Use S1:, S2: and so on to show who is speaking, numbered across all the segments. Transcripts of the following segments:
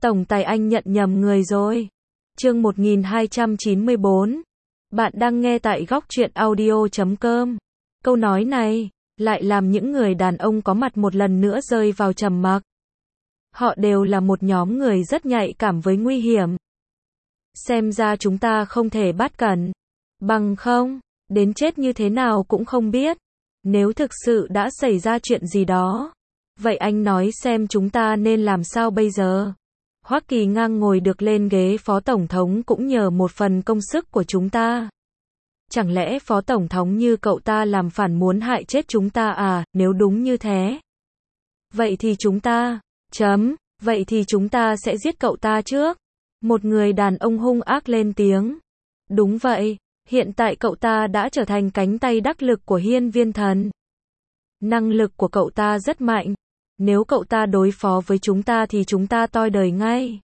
S1: Tổng tài anh nhận nhầm người rồi. Chương 1294. Bạn đang nghe tại góc truyện audio.com. Câu nói này lại làm những người đàn ông có mặt một lần nữa rơi vào trầm mặc. Họ đều là một nhóm người rất nhạy cảm với nguy hiểm. Xem ra chúng ta không thể bắt cẩn. Bằng không, đến chết như thế nào cũng không biết. Nếu thực sự đã xảy ra chuyện gì đó, vậy anh nói xem chúng ta nên làm sao bây giờ? Hoắc Kỳ Ngang ngồi được lên ghế phó tổng thống cũng nhờ một phần công sức của chúng ta. Chẳng lẽ phó tổng thống như cậu ta làm phản muốn hại chết chúng ta à? Nếu đúng như thế, vậy thì chúng ta, vậy thì chúng ta sẽ giết cậu ta trước. Một người đàn ông hung ác lên tiếng. Đúng vậy, hiện tại cậu ta đã trở thành cánh tay đắc lực của Hiên Viên Thần. Năng lực của cậu ta rất mạnh. Nếu cậu ta đối phó với chúng ta thì chúng ta toi đời ngay.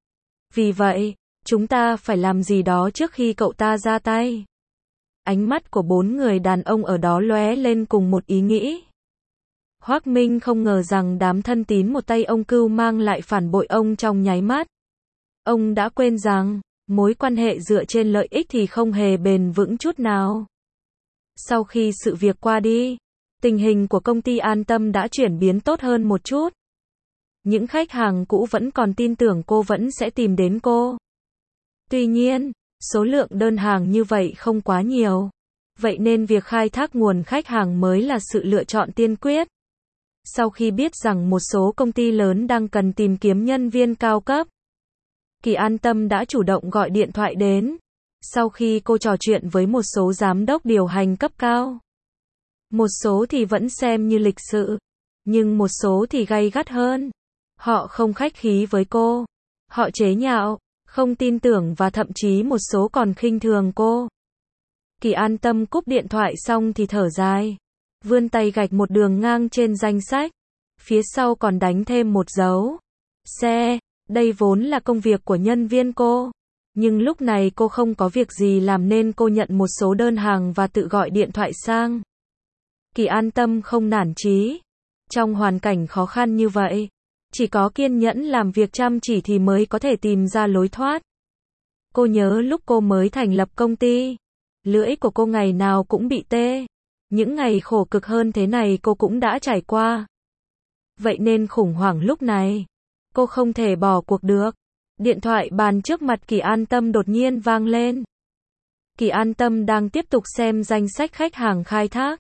S1: Vì vậy, chúng ta phải làm gì đó trước khi cậu ta ra tay. Ánh mắt của bốn người đàn ông ở đó lóe lên cùng một ý nghĩ. Hoắc Minh không ngờ rằng đám thân tín một tay ông Cưu Mang lại phản bội ông trong nháy mắt. Ông đã quên rằng, mối quan hệ dựa trên lợi ích thì không hề bền vững chút nào. Sau khi sự việc qua đi, tình hình của công ty An Tâm đã chuyển biến tốt hơn một chút. Những khách hàng cũ vẫn còn tin tưởng cô vẫn sẽ tìm đến cô. Tuy nhiên, số lượng đơn hàng như vậy không quá nhiều. Vậy nên việc khai thác nguồn khách hàng mới là sự lựa chọn tiên quyết. Sau khi biết rằng một số công ty lớn đang cần tìm kiếm nhân viên cao cấp, Kỳ An Tâm đã chủ động gọi điện thoại đến. Sau khi cô trò chuyện với một số giám đốc điều hành cấp cao, một số thì vẫn xem như lịch sự, nhưng một số thì gay gắt hơn. Họ không khách khí với cô, họ chế nhạo, không tin tưởng và thậm chí một số còn khinh thường cô. Kỳ An Tâm cúp điện thoại xong thì thở dài, vươn tay gạch một đường ngang trên danh sách, phía sau còn đánh thêm một dấu xe. Đây vốn là công việc của nhân viên cô, nhưng lúc này cô không có việc gì làm nên cô nhận một số đơn hàng và tự gọi điện thoại sang. Kỳ An Tâm không nản chí. Trong hoàn cảnh khó khăn như vậy, chỉ có kiên nhẫn làm việc chăm chỉ thì mới có thể tìm ra lối thoát. Cô nhớ lúc cô mới thành lập công ty, lưỡi của cô ngày nào cũng bị tê. Những ngày khổ cực hơn thế này cô cũng đã trải qua. Vậy nên khủng hoảng lúc này, cô không thể bỏ cuộc được. Điện thoại bàn trước mặt Kỳ An Tâm đột nhiên vang lên. Kỳ An Tâm đang tiếp tục xem danh sách khách hàng khai thác.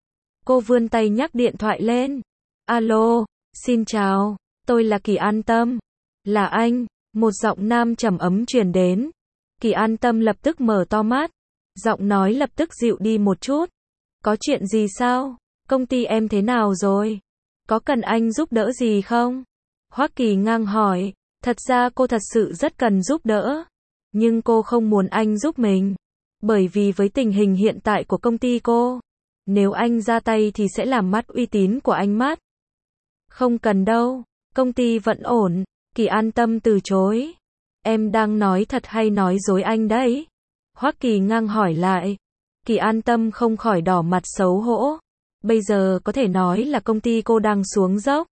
S1: Cô vươn tay nhắc điện thoại lên. Alo, xin chào, tôi là Kỳ An Tâm. Là anh, một giọng nam trầm ấm truyền đến. Kỳ An Tâm lập tức mở to mắt. Giọng nói lập tức dịu đi một chút. Có chuyện gì sao? Công ty em thế nào rồi? Có cần anh giúp đỡ gì không? Hoắc Kỳ Ngang hỏi. Thật ra cô thật sự rất cần giúp đỡ. Nhưng cô không muốn anh giúp mình. Bởi vì với tình hình hiện tại của công ty cô, nếu anh ra tay thì sẽ làm mất uy tín của anh mất. Không cần đâu, công ty vẫn ổn. Kỳ An Tâm từ chối. Em đang nói thật hay nói dối anh đấy? Hoắc Kỳ Ngang hỏi lại. Kỳ An Tâm không khỏi đỏ mặt xấu hổ. Bây giờ có thể nói là công ty cô đang xuống dốc.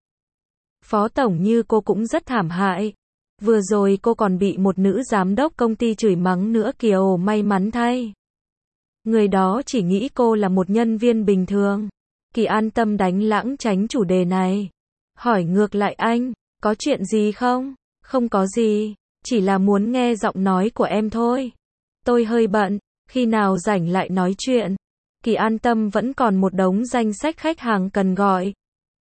S1: Phó tổng như cô cũng rất thảm hại. Vừa rồi cô còn bị một nữ giám đốc công ty chửi mắng nữa kìa. Ồ, may mắn thay. Người đó chỉ nghĩ cô là một nhân viên bình thường. Kỳ An Tâm đánh lãng tránh chủ đề này. Hỏi ngược lại anh, có chuyện gì không? Không có gì, chỉ là muốn nghe giọng nói của em thôi. Tôi hơi bận, khi nào rảnh lại nói chuyện. Kỳ An Tâm vẫn còn một đống danh sách khách hàng cần gọi.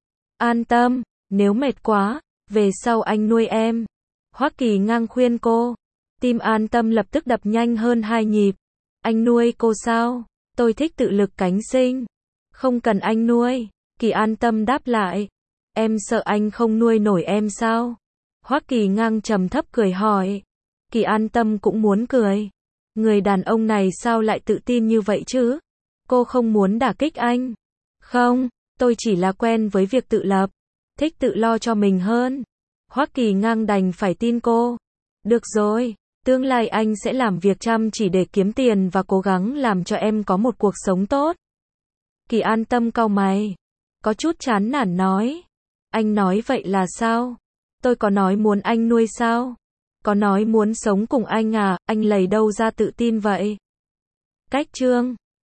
S1: An Tâm, nếu mệt quá, về sau anh nuôi em. Hoắc Kỳ Ngang khuyên cô. Tim An Tâm lập tức đập nhanh hơn 2 nhịp. Anh nuôi cô sao? Tôi thích tự lực cánh sinh. Không cần anh nuôi. Kỳ An Tâm đáp lại. Em sợ anh không nuôi nổi em sao? Hoắc Kỳ Ngang trầm thấp cười hỏi. Kỳ An Tâm cũng muốn cười. Người đàn ông này sao lại tự tin như vậy chứ? Cô không muốn đả kích anh. Không, tôi chỉ là quen với việc tự lập. Thích tự lo cho mình hơn. Hoắc Kỳ Ngang đành phải tin cô. Được rồi, tương lai anh sẽ làm việc chăm chỉ để kiếm tiền và cố gắng làm cho em có một cuộc sống tốt. Kỳ An Tâm cau mày, có chút chán nản nói. Anh nói vậy là sao? Tôi có nói muốn anh nuôi sao? Có nói muốn sống cùng anh à, anh lấy đâu ra tự tin vậy? Cách chương